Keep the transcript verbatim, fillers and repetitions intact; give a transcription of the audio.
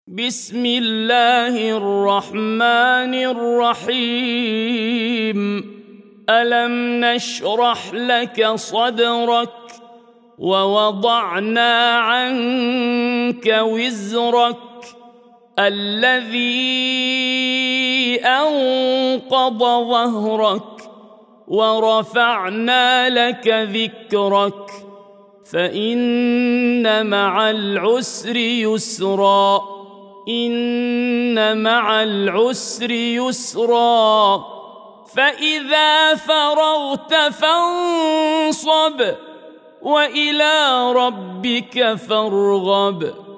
بسم الله الرحمن الرحيم ألم نشرح لك صدرك ووضعنا عنك وزرك الذي أنقض ظهرك ورفعنا لك ذكرك فإن مع العسر يسرا إن مع العسر يسرا فإذا فرغت فانصب وإلى ربك فارغب.